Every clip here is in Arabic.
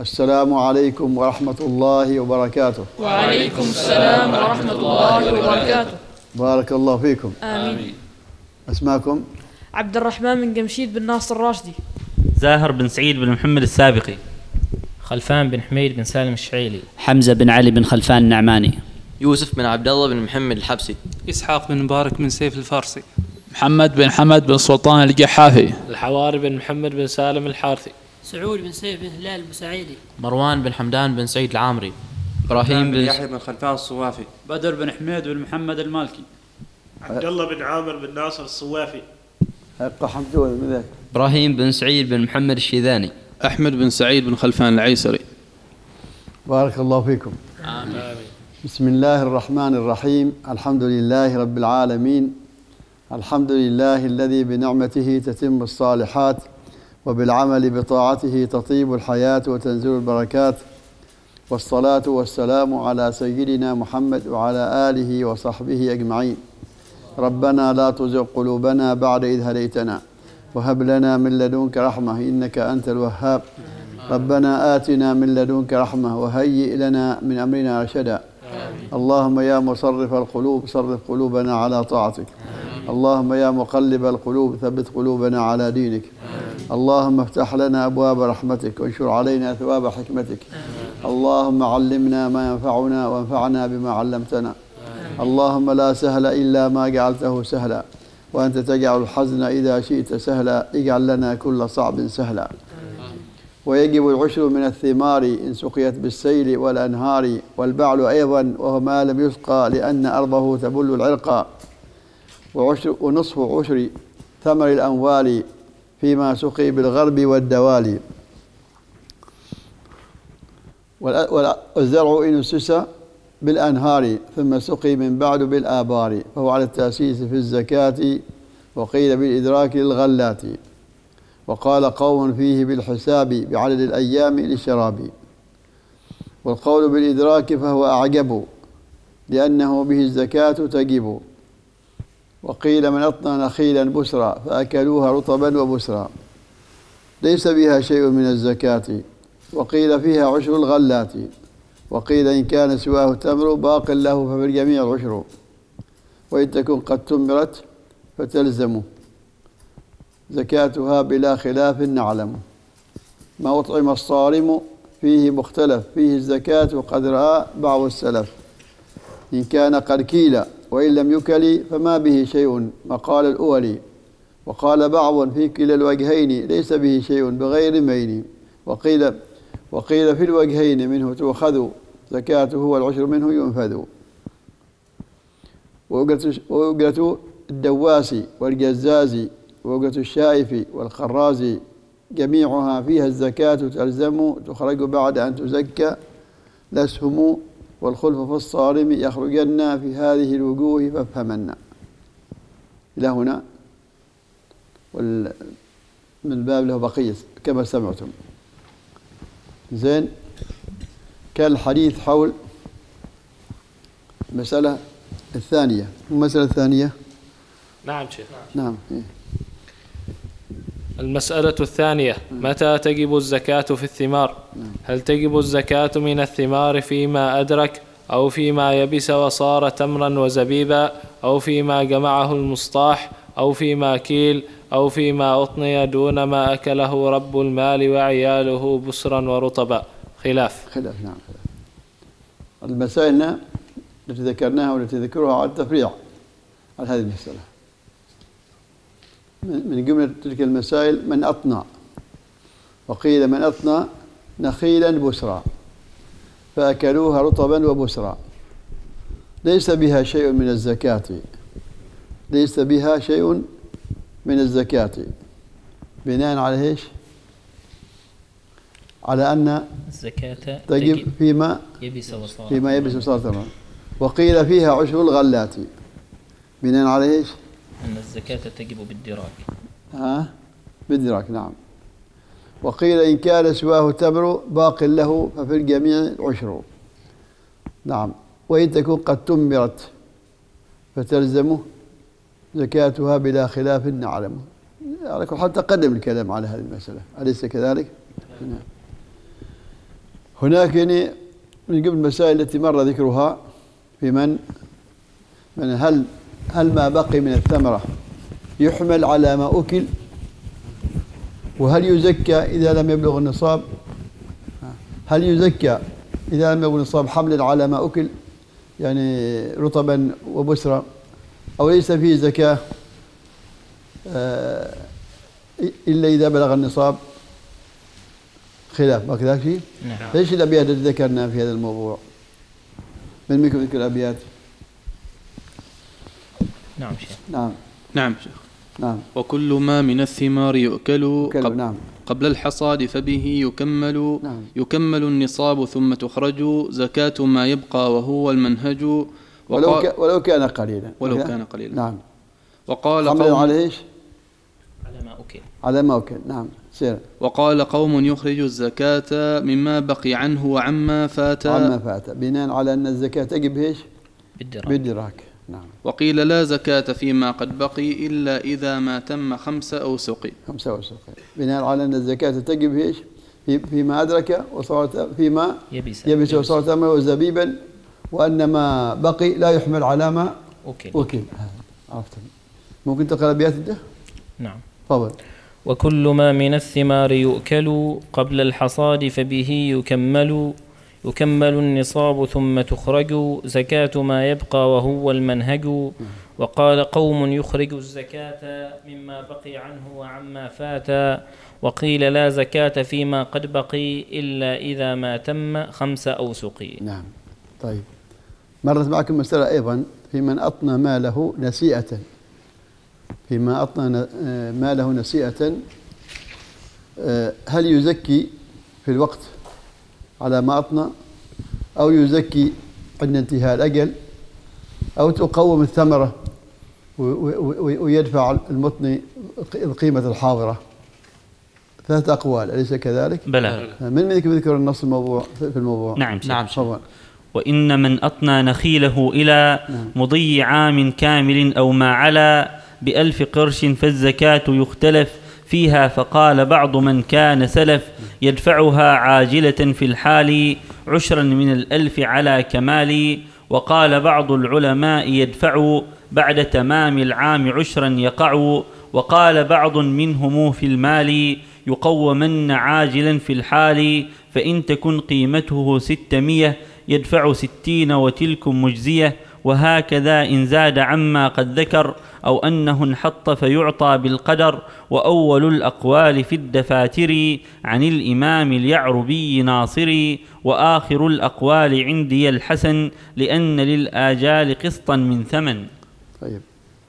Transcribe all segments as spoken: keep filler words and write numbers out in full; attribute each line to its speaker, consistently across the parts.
Speaker 1: والسلام عليكم ورحمة الله وبركاته.
Speaker 2: وعليكم السلام ورحمة الله وبركاته.
Speaker 1: بارك الله فيكم.
Speaker 2: آمين.
Speaker 1: أسماكم؟
Speaker 2: عبد الرحمن بن جمشيد بن ناصر الراشدي.
Speaker 3: زاهر بن سعيد بن محمد السابقي.
Speaker 4: خلفان بن حميد بن سالم الشعيلي.
Speaker 5: حمزة بن علي بن خلفان النعماني.
Speaker 6: يوسف بن عبد الله بن محمد الحبسي.
Speaker 7: إسحاق بن مبارك بن سيف الفارسي.
Speaker 8: محمد بن حمد بن سلطان الجحافي.
Speaker 9: الحواري بن محمد بن سالم الحارثي.
Speaker 10: سعود بن سيف بن هلال البوسعيدي.
Speaker 6: مروان بن حمدان بن سعيد العامري.
Speaker 11: إبراهيم بن يحيى بن خلفان الصوافي.
Speaker 12: بدر بن حميد بن محمد المالكي.
Speaker 13: عبد الله بن عامر بن ناصر الصوافي.
Speaker 1: حق حمدون من ذاك.
Speaker 6: إبراهيم بن سعيد بن محمد الشيذاني.
Speaker 8: أحمد بن سعيد بن خلفان العيسري.
Speaker 1: بارك الله فيكم.
Speaker 9: آمين.
Speaker 1: بسم الله الرحمن الرحيم. الحمد لله رب العالمين. الحمد لله الذي بنعمته تتم الصالحات وبالعمل بطاعته تطيب الحياة وتنزل البركات، والصلاة والسلام على سيدنا محمد وعلى آله وصحبه أجمعين. ربنا لا تزغ قلوبنا بعد إذ هديتنا وهب لنا من لدنك رحمة إنك أنت الوهاب. ربنا آتنا من لدنك رحمة وهيئ لنا من أمرنا رشدا. اللهم يا مصرف القلوب صرف قلوبنا على طاعتك. اللهم يا مقلب القلوب ثبت قلوبنا على دينك. اللهم افتح لنا أبواب رحمتك وانشر علينا ثواب حكمتك. اللهم علمنا ما ينفعنا وانفعنا بما علمتنا. اللهم لا سهل إلا ما جعلته سهلا، وأنت تجعل الحزن إذا شئت سهلا. اجعل لنا كل صعب سهلا. ويجب العشر من الثمار إن سقيت بالسيل والأنهار، والبعل أيضا وهو ما لم يسقى لأن أرضه تبل العرقا. وعشر ونصف عشر ثمر الأموال فيما سقي بالغرب والدوالي. والزرع إن أسس بالأنهار ثم سقي من بعد بالآبار فهو على التأسيس في الزكاة، وقيل بالإدراك للغلات. وقال قوم فيه بالحساب بعدد الأيام للشراب. والقول بالإدراك فهو أعجب لأنه به الزكاة تجب. وقيل من أطنى نخيلا بسرا فأكلوها رطبا وبسرا ليس بها شيء من الزكاة. وقيل فيها عشر الغلات. وقيل إن كان سواه تمر باق له ففي الجميع العشر، وإن تكن قد تمرت فتلزم زكاتها بلا خلاف نعلم. ما أطعم الصارم فيه مختلف، فيه الزكاة قد رأى بعض السلف. إن كان قد كيل وإن لم يكل فما به شيء مقال الأولي. وقال بعض في كلا الوجهين ليس به شيء بغير مين. وقيل وقيل في الوجهين منه تؤخذ زكاته والعشر منه ينفذ. وأجرة الدواس والجزاز وأجرة الشائف والخراز جميعها فيها الزكاة تلزم، تخرج بعد أن تزكى لسهم. والخلف في الصارم يخرجن في هذه الوجوه فافهمن. إلى هنا ومن باب له بقية كما سمعتم. زين، كان الحديث حول المسألة الثانية. المسألة الثانية
Speaker 9: نعم شيخ.
Speaker 1: نعم.
Speaker 9: المسألة الثانية: متى تجب الزكاة في الثمار؟ هل تجب الزكاة من الثمار فيما أدرك، أو فيما يبس وصار تمرا وزبيبا، أو فيما جمعه المصطاح، أو فيما كيل، أو فيما أطني دون ما أكله رب المال وعياله بسرا ورطبا؟ خلاف.
Speaker 1: خلاف نعم. المسائل التي ذكرناها والتي ذكرها على التفريع على هذه المسألة. من جملة تلك المسائل من أطنى. وقيل من أطنى نخيلا بسرا فأكلوها رطبا وبسرا ليس بها شيء من الزكاة. ليس بها شيء من الزكاة بناء على ايش؟ على أن
Speaker 4: الزكاة
Speaker 1: تجب فيما
Speaker 4: يبس وصار
Speaker 1: فيما يبس وصار تمام. وقيل فيها عشر الغلات بناء على ايش؟
Speaker 4: أن الزكاة تجب بالدراك.
Speaker 1: ها بالدراك نعم. وقيل إن كان سواه تمر باق له ففي الجميع العشر. نعم. وإن تكون قد تمرت فتلزمه زكاتها بلا خلاف نعلم. حتى قدم الكلام على هذه المسألة، أليس كذلك؟ نعم. هناك يعني من قبل المسائل التي مر ذكرها في من من هل هل ما بقي من الثمرة يحمل على ما أكل، وهل يزكى إذا لم يبلغ النصاب؟ هل يزكى إذا لم يبلغ النصاب حملا على ما أكل يعني رطبا وبسرا، أو ليس فيه زكاة إلا إذا بلغ النصاب؟ خلاف ما كذا فيه.
Speaker 4: نعم.
Speaker 1: ايش الأبيات التي ذكرنا في هذا الموضوع؟ من منكم ذكر الأبيات؟
Speaker 4: نعم شيخ.
Speaker 1: نعم
Speaker 8: نعم شيخ.
Speaker 1: نعم.
Speaker 8: وكل ما من الثمار يؤكل قبل,
Speaker 1: نعم.
Speaker 8: قبل الحصاد فبه يكمل.
Speaker 1: نعم.
Speaker 8: يكمل النصاب ثم تخرج زكاة ما يبقى وهو المنهج.
Speaker 1: ولو, ك... ولو كان قليلا.
Speaker 8: ولو كان قليلا.
Speaker 1: نعم.
Speaker 8: وقال
Speaker 1: قوم على ايش؟
Speaker 4: على ما أكل.
Speaker 1: على ما أكل. نعم. سير.
Speaker 8: وقال قوم يخرج الزكاة مما بقي عنه وعما فات.
Speaker 1: عما فات بناء على أن الزكاة تجب ايش؟
Speaker 4: بالدراك.
Speaker 1: بالدراك. نعم.
Speaker 8: وقيل لا زكاة فيما قد بقي إلا إذا ما تم خمسة أوسق.
Speaker 1: خمسة أوسق بناء على أن الزكاة تجب ايش؟ في فيما أدرك وصارت فيما
Speaker 4: يبس,
Speaker 1: يبس وصارت تمرا وزبيبا، وأن ما بقي لا يحمل على ما
Speaker 4: أكل.
Speaker 1: أكل. عرفت. ممكن تقرأ أبيات ده؟
Speaker 4: نعم.
Speaker 1: تفضل.
Speaker 4: وكل ما من الثمار يؤكل قبل الحصاد فبه يكمل. يكمل النصاب ثم تخرج زكاة ما يبقى وهو المنهج. وقال قوم يخرج الزكاة مما بقي عنه وعما فات. وقيل لا زكاة فيما قد بقي إلا إذا ما تم خمس أوسق.
Speaker 1: نعم. طيب مرت معكم مسألة أيضا في من أطنى ماله نسيئة. فيما أطنى ماله نسيئة هل يزكي في الوقت على ما أطنى، أو يزكي عند انتهاء الأجل، أو تقوم الثمرة ويدفع المطني القيمة الحاضرة؟ ثلاثة أقوال أليس كذلك؟
Speaker 3: بلى.
Speaker 1: من منكم يذكر النص الموضوع في الموضوع؟
Speaker 3: نعم
Speaker 6: نعم.
Speaker 3: وإن من أطنى نخيله إلى مضي عام كامل أو ما علا بألف قرش فالزكاة يختلف فيها. فقال بعض من كان سلف يدفعها عاجلة في الحال عشرا من الألف على كمال. وقال بعض العلماء يدفع بعد تمام العام عشرا يقع. وقال بعض منهم في المال يقومن عاجلا في الحال فإن تكن قيمته ستمية يدفع ستين وتلك مجزية. وهكذا إن زاد عما قد ذكر أو أنه انحط فيعطى بالقدر. وأول الأقوال في الدفاتر عن الإمام اليعربي ناصري. وآخر الأقوال عندي الحسن لأن للآجال قسطا من ثمن.
Speaker 1: طيب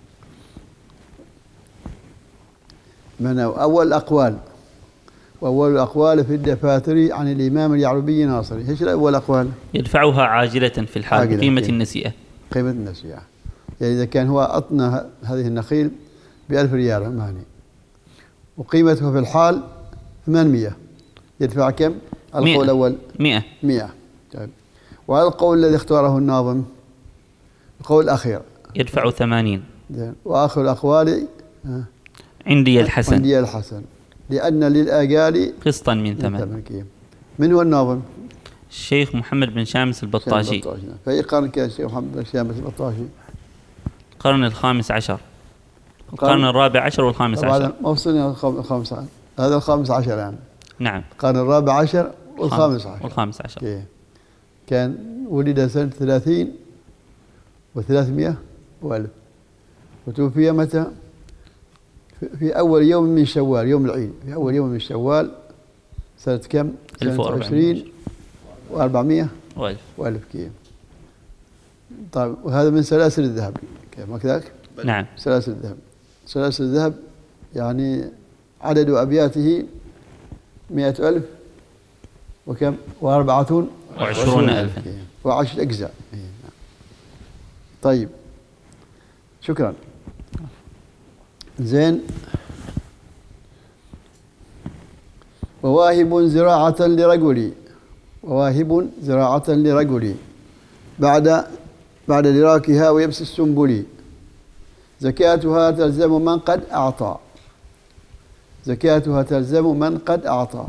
Speaker 1: من أول الأقوال وأول الأقوال في الدفاتر عن الإمام اليعربي ناصري. إيش الأول الأقوال؟
Speaker 3: يدفعها عاجلة في الحال بقيمة النسيئة.
Speaker 1: قيمة النسيئة يعني إذا كان هو أطنى هذه النخيل بألف ريال ماني وقيمته في الحال ثمانمية يدفع كم؟ القول الأول
Speaker 3: مئة.
Speaker 1: مئة. طيب وهذا القول الذي اختاره الناظم القول الأخير
Speaker 3: يدفع ثمانين.
Speaker 1: وآخر الأقوال
Speaker 3: عندي الحسن.
Speaker 1: عندي الحسن لأن للآجال
Speaker 3: قسطا من ثمن.
Speaker 1: من هو الناظم؟
Speaker 3: الشيخ محمد بن شامس البطاشي.
Speaker 1: في قرن كان الشيخ محمد بن شامس البطاشي؟
Speaker 3: القرن الخامس عشر. القرن الرابع عشر والخامس عشر.
Speaker 1: هذا ما وصلنا الخامس عشر. هذا الخامس عشر الآن.
Speaker 3: نعم.
Speaker 1: القرن الرابع عشر والخامس عشر.
Speaker 3: والخامس عشر.
Speaker 1: كيه. كان ولد سنة ثلاثين وثلاثمائة وألف وتوفي متى؟ في أول يوم من شوال يوم العيد في أول يوم من شوال سنة كم؟ سنة عشرين وأربعمائة
Speaker 3: وألف.
Speaker 1: وألف كيه. طيب وهذا من سلاسل الذهب كيف ما كذاك؟
Speaker 3: نعم.
Speaker 1: سلاسل الذهب. سلاسل الذهب يعني عدد أبياته مئة ألف وكم؟ وأربعة
Speaker 3: وعشرون ألف
Speaker 1: وعشر أجزاء. طيب شكرا. زين. وواهب زراعة لرجل وواهب زراعة لرجل بعد بعد دراكها ويبس السنبل زكاتها تلزم من قد أعطى. زكاتها تلزم من قد أعطى.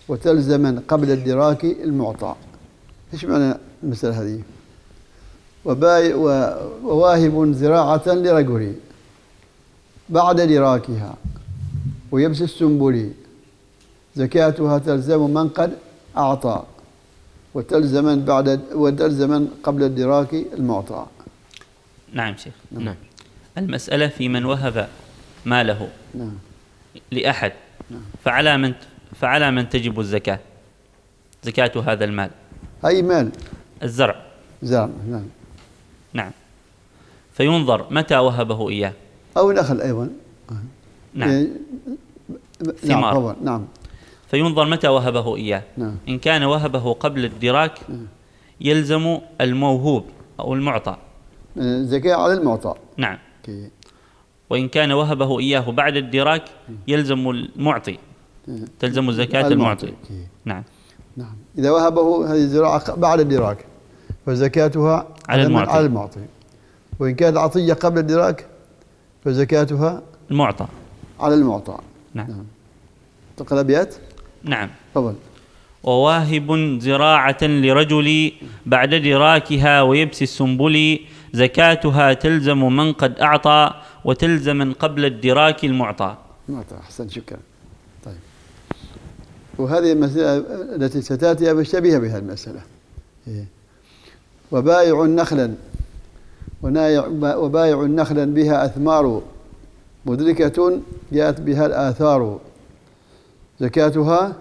Speaker 1: وتلزما قبل الدراك المعطى. إيش معنى المسألة هذه؟ وبايع وواهب زراعة لرجل بعد دراكها ويبس السنبل زكاتها تلزم من قد أعطى وتلزما بعد وتلزما قبل الدراك المعطى.
Speaker 3: نعم شيخ.
Speaker 6: نعم.
Speaker 3: المسألة في من وهب ماله
Speaker 1: نعم.
Speaker 3: لأحد
Speaker 1: نعم.
Speaker 3: فعلى من فعلى من تجب الزكاة زكاة هذا المال.
Speaker 1: أي مال؟
Speaker 3: الزرع.
Speaker 1: زرع. نعم.
Speaker 3: نعم. فينظر متى وهبه إياه.
Speaker 1: أو نخل أيضا.
Speaker 3: نعم. ثمار.
Speaker 1: نعم. نعم.
Speaker 3: فينظر متى وهبه إياه.
Speaker 1: نعم.
Speaker 3: إن كان وهبه قبل الدراك يلزم الموهوب أو المعطى
Speaker 1: زكاة على المعطى.
Speaker 3: نعم.
Speaker 1: كي.
Speaker 3: وإن كان وهبه إياه بعد الدراك يلزم المعطي تلزم زكاة المعطي. نعم.
Speaker 1: نعم. إذا وهبه هذه الزراعة بعد الدراك فزكاتها
Speaker 3: على المعطي.
Speaker 1: على المعطي. وإن كانت عطية قبل الدراك فزكاتها
Speaker 3: المعطى
Speaker 1: على المعطى.
Speaker 3: نعم.
Speaker 1: نعم. تقرأ أبيات؟
Speaker 3: نعم.
Speaker 1: تفضل.
Speaker 3: وواهب زراعة لرجل بعد دراكها ويبس السنبل زكاتها تلزم من قد أعطى وتلزم قبل الدراك المعطى.
Speaker 1: معطى. أحسن، شكرا. طيب. وهذه المسألة التي ستأتي مشتبهة بها المسألة. إيه. وبايع نخلا وبايع نخلا بها أثمار مدركة جاءت بها الآثار زكاتها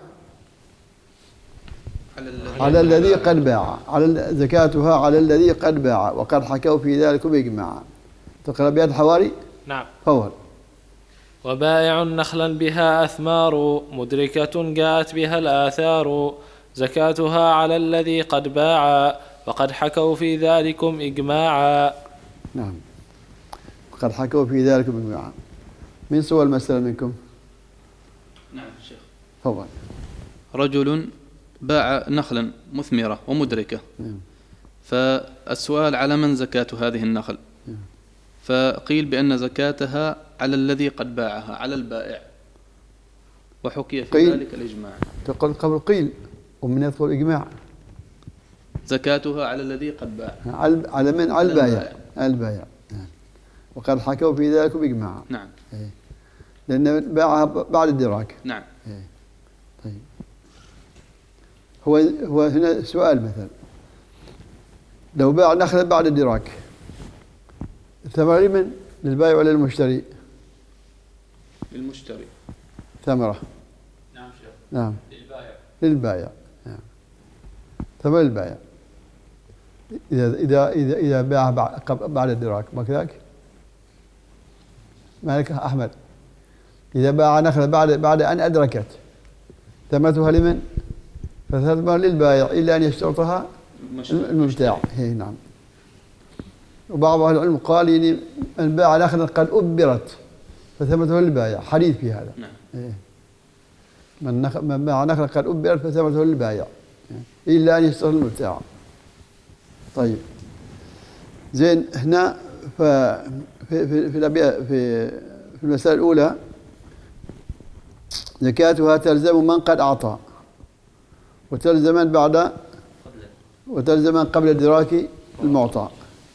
Speaker 1: على الذي قد باع على زكاتها على الذي قد باع وقد حكوا في ذلك بإجماع. تقرأ بيد الحواري؟
Speaker 9: نعم.
Speaker 1: فور.
Speaker 9: وبائع نخلا بها أثمار مدركة جاءت بها الآثار زكاتها على الذي قد باع وقد حكوا في ذلكم إجماعا.
Speaker 1: نعم. وقد حكوا في ذلك بإجماعا. من سوى المسألة منكم؟
Speaker 8: نعم شيخ.
Speaker 1: تفضل.
Speaker 8: رجل باع نخلا مثمرة ومدركة.
Speaker 1: نعم.
Speaker 8: فالسؤال على من زكاة هذه النخل؟
Speaker 1: نعم.
Speaker 8: فقيل بأن زكاتها على الذي قد باعها على البائع وحكي في
Speaker 1: قيل.
Speaker 8: ذلك الإجماع.
Speaker 1: تقول قبل قيل ومن يدخل إجماع.
Speaker 8: زكاتها على الذي قد باع.
Speaker 1: على من؟ على البائع. على البائع. نعم. وقد حكوا في ذلك بإجماع.
Speaker 8: نعم.
Speaker 1: إيه. لأن باعها بعد الدراك.
Speaker 8: نعم.
Speaker 1: إيه. طيب. هو هو هنا سؤال مثلا لو باع نخلا بعد الدراك الثمرة لمن؟ للبائع ولا للمشتري؟
Speaker 8: للمشتري.
Speaker 1: ثمرة.
Speaker 8: نعم شيخ.
Speaker 1: نعم.
Speaker 8: للبائع.
Speaker 1: للبائع. نعم. ثمرة للبائع. إذا إذا إذا إذا باعها بعد الدراك ما كذاك؟ مالك أحمد. إذا باع نخلة بعد بعد أن أدركت ثمرتها لمن؟ فثمرة للبائع إلا أن يشترطها المبتاع. هي نعم. وبعض أهل العلم قال إن من باع نخلة قد أبرت فثمرته للبائع. حديث في هذا.
Speaker 8: نعم.
Speaker 1: إيه. من نخ... من باع نخلة قد أبرت فثمرته للبائع إلا أن يشترط المبتاع. طيب. زين هنا ف في في في في, في المسألة الأولى زكاتها تلزم من قد أعطى وتلزم بعد وتلزم قبل إدراك المعطى.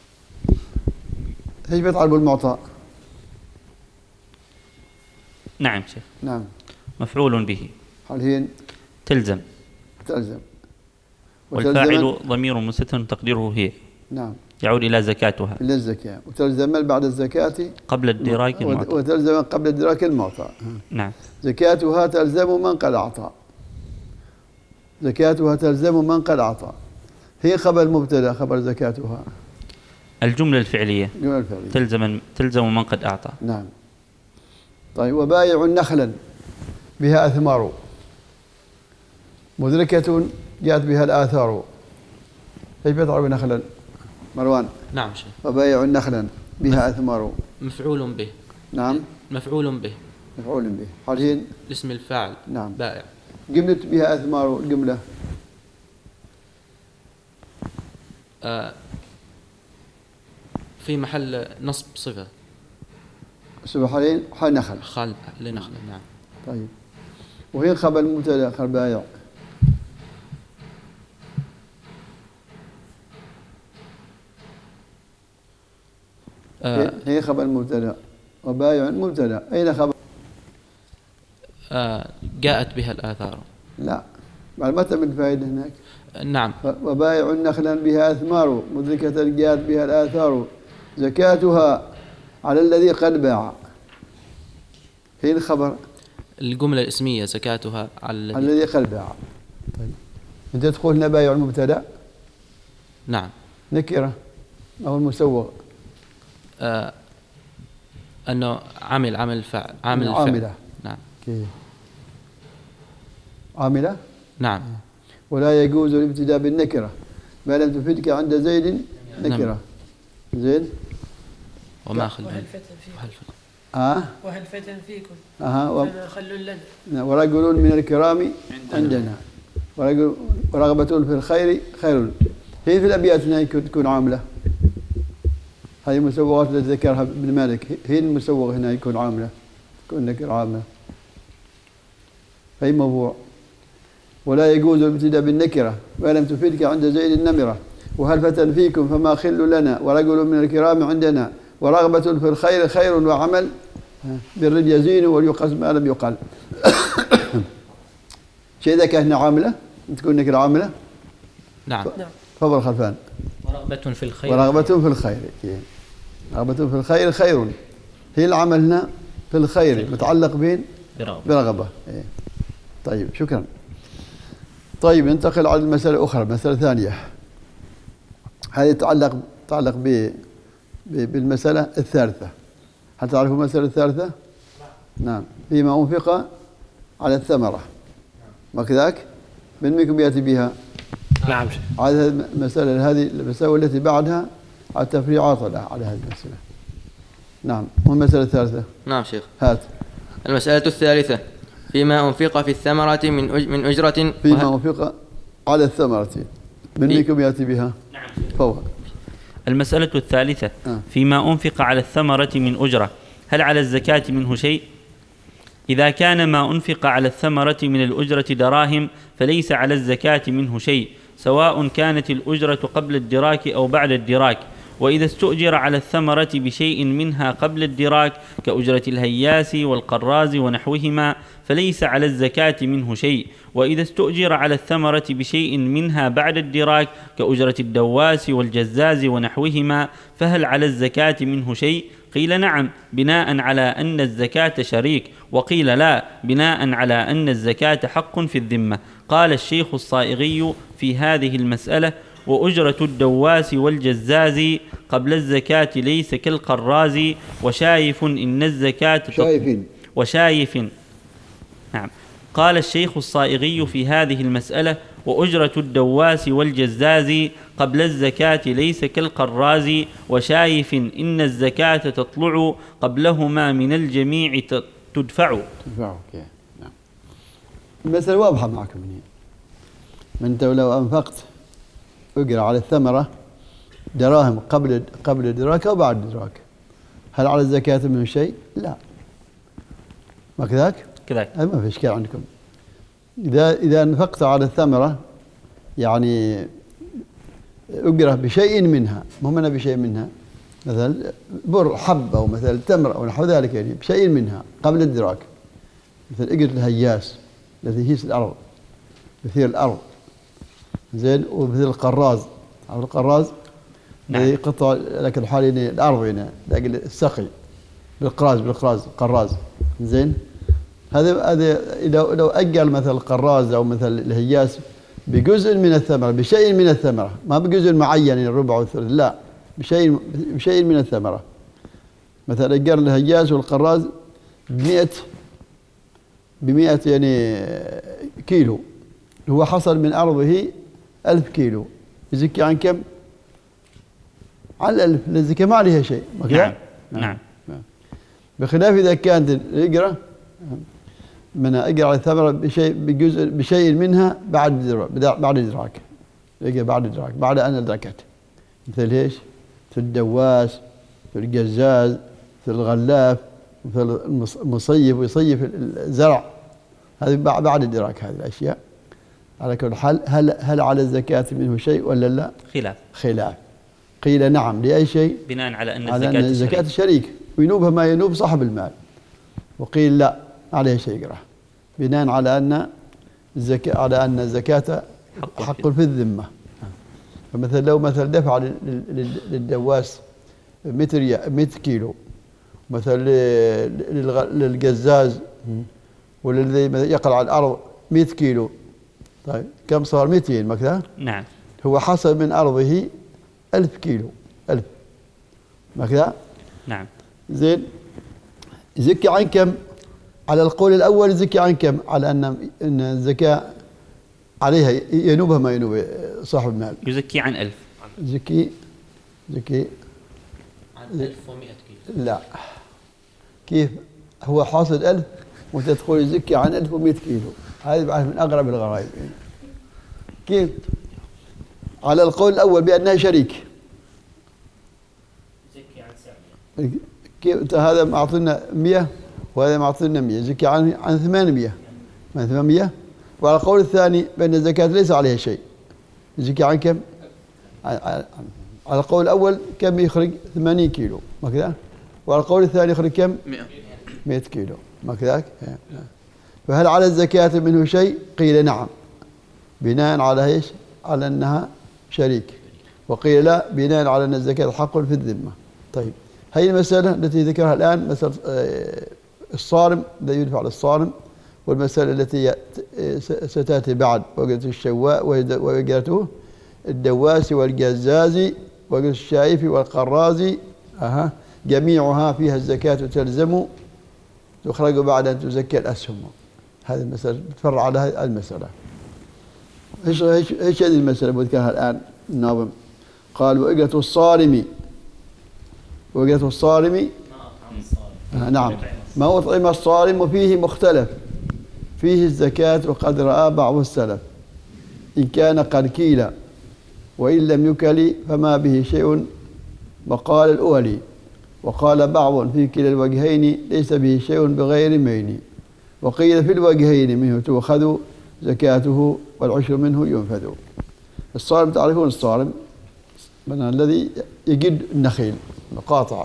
Speaker 1: ايش بيطالب المعطى؟
Speaker 3: نعم شيخ.
Speaker 1: نعم.
Speaker 3: مفعول به.
Speaker 1: حاليا
Speaker 3: تلزم.
Speaker 1: تلزم.
Speaker 3: والفاعل ضمير مستتر تقديره هي.
Speaker 1: نعم.
Speaker 3: يعود إلى زكاتها.
Speaker 1: إلى الزكاة. وتلزم بعد الزكاة
Speaker 3: قبل الدراك المعطى.
Speaker 1: وتلزم قبل الدراك المعطى.
Speaker 3: نعم.
Speaker 1: زكاتها تلزم من قد أعطى. زكاتها تلزم من قد أعطى. هي خبر المبتدأ خبر زكاتها.
Speaker 3: الجملة الفعلية.
Speaker 1: الجملة الفعلية.
Speaker 3: تلزم تلزم من قد أعطى.
Speaker 1: نعم. طيب. وبايع نخلا بها أثمار مدركة جاءت بها الآثار. ايش بيطلع نخلا؟ مروان.
Speaker 6: نعم شيخ.
Speaker 1: وبايع نخلا بها أثمار.
Speaker 6: مفعول به.
Speaker 1: نعم.
Speaker 6: مفعول به.
Speaker 1: مفعول به. حاليا
Speaker 6: اسم الفاعل.
Speaker 1: نعم.
Speaker 6: بائع.
Speaker 1: جملة بها أثمار الجملة
Speaker 6: آه في محل نصب صفة.
Speaker 1: صفة حاليا حال نخل.
Speaker 6: خال لنخل. نعم.
Speaker 1: طيب. وهي خبر المبتدأ خبر بائع.
Speaker 6: آه
Speaker 1: هي خبر المبتدأ، وبائع مبتدأ، أين خبر؟
Speaker 6: آه جاءت بها الآثار.
Speaker 1: لا، بعد ما تم الفائدة هناك.
Speaker 6: نعم.
Speaker 1: وبائع نخلا بها أثمار مدركة جاءت بها الآثار زكاتها على الذي قد باع. هي الخبر
Speaker 6: الجملة الاسمية زكاتها على الذي,
Speaker 1: على الذي قد باع. طيب أنت تقول هنا بائع المبتدأ؟
Speaker 6: نعم.
Speaker 1: نكرة أو المسوغ؟
Speaker 6: آه أنه عامل عامل فعل عامل
Speaker 1: عاملة.
Speaker 6: نعم.
Speaker 1: كيف عاملة؟
Speaker 6: نعم.
Speaker 1: ولا يجوز الابتداء بالنكرة ما لم تفيدك عند زيد نكرة. نعم. زين.
Speaker 6: وما خل
Speaker 10: وهل فتن فيكم
Speaker 1: آه
Speaker 10: وهل فتن فيكم
Speaker 1: آه و...
Speaker 10: خل لنا.
Speaker 1: ورجل من الكرام عندنا ورجل ورغبة في الخير خير. هي في الأبيات هنا تكون عاملة. هذه المسوغات التي ذكرها ابن مالك هي المسوغ هنا يكون عاملة، تكون نكرة عاملة. هي موضوع. ولا يجوز الابتداء بالنكرة ما لم تفيدك عند زيد النمرة. وهل فتن فيكم فما خل لنا ورجل من الكرام عندنا ورغبة في الخير خير وعمل بالرد يزين وليقص ما لم يقل. شيء إذا كان عاملة تكون نكرة عاملة.
Speaker 6: نعم.
Speaker 1: تفضل خلفان.
Speaker 4: ورغبة في الخير.
Speaker 1: ورغبة في الخير. رغبة في الخير خير. هي العمل هنا في الخير متعلق بين
Speaker 4: برغبة.
Speaker 1: برغبة. إيه. طيب شكرا. طيب ننتقل على المسألة أخرى، مسألة ثانية. هذه تتعلق تتعلق ب بالمسألة الثالثة. هل تعرفوا المسألة الثالثة؟ نعم. فيما أنفق على الثمرة. وكذاك من منكم يأتي بها؟
Speaker 9: نعم.
Speaker 1: هذه المسألة هذه المسألة التي بعدها على التفريعات على هذه المسألة. نعم. والمسألة الثالثة؟
Speaker 11: نعم شيخ.
Speaker 1: هات.
Speaker 11: المسألة الثالثة فيما أنفق في الثمرة من أج... من أجرة.
Speaker 1: فيما وه... أنفق على الثمرة من منكم يأتي بها؟
Speaker 3: نعم.
Speaker 1: فوق.
Speaker 3: المسألة الثالثة فيما أنفق على الثمرة من أجرة هل على الزكاة منه شيء؟ إذا كان ما أنفق على الثمرة من الأجرة دراهم فليس على الزكاة منه شيء سواء كانت الأجرة قبل الدراك أو بعد الدراك. وإذا استؤجر على الثمرة بشيء منها قبل الدراك كأجرة الهياس والقراز ونحوهما فليس على الزكاة منه شيء. وإذا استؤجر على الثمرة بشيء منها بعد الدراك كأجرة الدواس والجزاز ونحوهما فهل على الزكاة منه شيء؟ قيل نعم بناء على أن الزكاة شريك، وقيل لا بناء على أن الزكاة حق في الذمة. قال الشيخ الصائغي في هذه المسألة: وأجرة الدواس والجزاز قبل الزكاة ليس كالقراز وشايف إن الزكاة
Speaker 1: شايفين
Speaker 3: وشايف نعم. قال الشيخ الصائغي في هذه المسألة: وأجرة الدواس والجزاز قبل الزكاة ليس كالقراز وشايف إن الزكاة تطلع قبلهما من الجميع تدفع.
Speaker 1: تدفع. نعم. المسألة واضحة معكم هنا. من أنت لو أنفقت أجر على الثمرة دراهم قبل قبل الإدراك أو بعد الإدراك هل على الزكاة منه شيء؟ لا. ما كذاك؟
Speaker 3: كذاك.
Speaker 1: ما في إشكال عندكم. إذا إذا أنفقت على الثمرة يعني أجره بشيء منها، مو منها بشيء منها، مثلا بر حب أو مثلا تمر أو نحو ذلك، يعني بشيء منها قبل الإدراك، مثل أجرة الهياس الذي هيس الأرض يثير الأرض، زين، ومثل القراز أو القراز
Speaker 3: نعم.
Speaker 1: الذي يقطع لك الحال يعني الأرض هنا لكن السقي بالقراز بالقراز قراز، زين. هذا هذا لو لو أجل مثل القراز أو مثل الهياس بجزء من الثمرة بشيء من الثمرة، ما بجزء معين الربع والثلث، لا، بشيء بشيء من الثمرة. مثلا أجل الهياس والقراز بمئة بمئة يعني كيلو، هو حصل من أرضه ألف كيلو، يزكي عن كم؟ عن الألف، الزكاة ما عليها شيء.
Speaker 3: نعم. نعم.
Speaker 1: نعم. بخلاف إذا كانت الإجرة من أجر على الثمرة بشيء بجزء بشيء منها بعد بعد الإدراك، يجي بعد الإدراك بعد أن أدركت، مثل إيش؟ في الدواس، في الجزاز، في الغلاف، في المصيف ويصيف الزرع، هذه بعد الإدراك. هذه الأشياء على كل حال هل هل على الزكاة منه شيء ولا لا؟
Speaker 3: خلاف.
Speaker 1: خلاف. قيل نعم. لأي شيء؟
Speaker 3: بناء على أن
Speaker 1: على
Speaker 3: الزكاة,
Speaker 1: أن الزكاة شريك وينوبها ما ينوب صاحب المال. وقيل لا عليه شيء يقرأ بناء على أن الزكاة على أن الزكاة حق في الذمة. فمثلا لو مثلا دفع للدواس مئة كيلو مثلا للقزاز والذي يقع على الأرض مئة كيلو، طيب كم صار؟ مئتين مكذا.
Speaker 3: نعم.
Speaker 1: هو حسب من أرضه ألف كيلو، ألف مكذا.
Speaker 3: نعم.
Speaker 1: زين، يزكي عن كم؟ على القول الأول يزكي عن كم؟ على أن أن الزكاة عليها ينوبها ما ينوب صاحب المال.
Speaker 3: يزكي عن ألف.
Speaker 1: زكي زكي
Speaker 6: عن ألف ومئة كيلو.
Speaker 1: لا، كيف هو حاصل ألف وتدخل يزكي عن ألف ومئة كيلو؟ هذه من أغرب الغرائب. كيف؟ على القول الأول بأنها شريك.
Speaker 4: زكي عن سبعمئة.
Speaker 1: كيف هذا معطينا مئة وهذا معطينا مئة، زكي عن عن ثمانمئة، من ثمانمئة. وعلى القول الثاني بأن الزكاة ليس عليها شيء، زكي عن كم؟ على القول الأول كم يخرج؟ ثمانين كيلو ما كذا. وعلى القول الثاني يخرج كم؟
Speaker 8: مئة
Speaker 1: مئة كيلو ما كذاك. فهل على الزكاة منه شيء؟ قيل نعم بناء على ايش؟ على أنها شريك. وقيل لا بناء على أن الزكاة حق في الذمة. طيب هذه المسألة التي ذكرها الآن مسألة الصارم الذي يدفع للصارم، والمسألة التي ستأتي بعد وقت الشواء وقته الدواسي والجزازي وقت الشايفي والقرازي، أها جميعها فيها الزكاة تلزم، تخرج بعد أن تزكي الأسهم. هذه المسألة تفرع على هذه المسألة. ايش ايش ايش هذه المسألة بذكرها الآن الناظم؟ قال وأجرة الصارم، وأجرة الصارم آه نعم ما أطعم الصارم وفيه مختلف، فيه الزكاة وقد رأى بعض السلف إن كان قد كيل وإن لم يكل فما به شيء، وقال الأولي وقال بعض في كلا الوجهين ليس به شيء بغير مين، وقيل في الوجهين منه تؤخذ زكاته والعشر منه ينفذ. الصارم تعرفون الصارم الذي يجد النخيل مقاطع.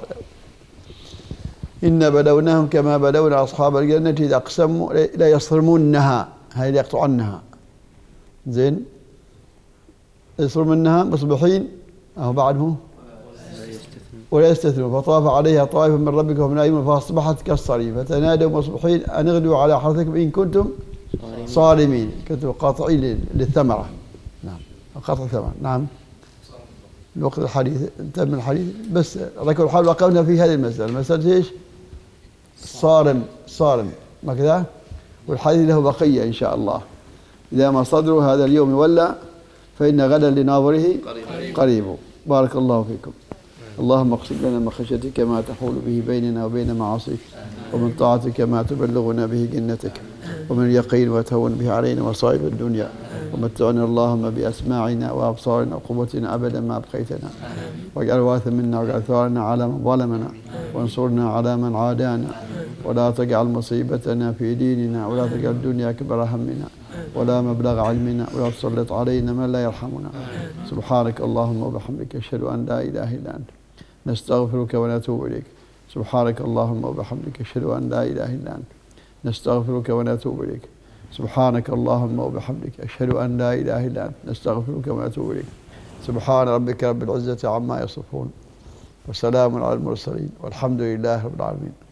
Speaker 1: إن بلوناهم كما بلونا أصحاب الجنة إذا أقسموا لا يصرمونها، هاي لا يقطعنها. زين، يصرمونها مصبحين أو بعدهم ولا يستثنون، فطاف عليها طائف من ربك ومن أيمن فأصبحت كالصريم، فتنادوا مصبحين أن اغدوا على حرثكم إن كنتم صارمين، كنتم قاطعين للثمرة. نعم، قطع الثمرة. نعم، الوقت الحديث انتهى من الحديث، بس ذكر الحال وقفنا في هذه المسألة. مسألة ايش؟ صارم، صارم ما كذا، والحديث له بقية إن شاء الله. إذا ما صدروا هذا اليوم ولا فإن غدا لناظره قريب. بارك الله فيكم. اللهم اقسم لنا من خشيتك ما تحول به بيننا وبين معاصيك، ومن طاعتك ما تبلغنا به جنتك، ومن اليقين وتهون به علينا مصائب الدنيا، ومتعنا اللهم بأسماعنا وأبصارنا وقوتنا أبدا ما أبقيتنا، واجعل وارثا منا واجعل ثارنا على من ظلمنا، وانصرنا على من عادانا، ولا تجعل مصيبتنا في ديننا، ولا تجعل الدنيا أكبر همنا ولا مبلغ علمنا، ولا تسلط علينا من لا يرحمنا. سبحانك اللهم وبحمدك أشهد أن لا إله إلا أنت نستغفرك ونتوب إليك. سبحانك اللهم وبحمدك أشهد أن لا إله إلا أنت نستغفرك ونتوب إليك. سبحانك اللهم وبحمدك أشهد أن لا إله إلا أنت نستغفرك ونتوب إليك. سبحان ربك رب العزة عما يصفون وسلام على المرسلين والحمد لله رب العالمين.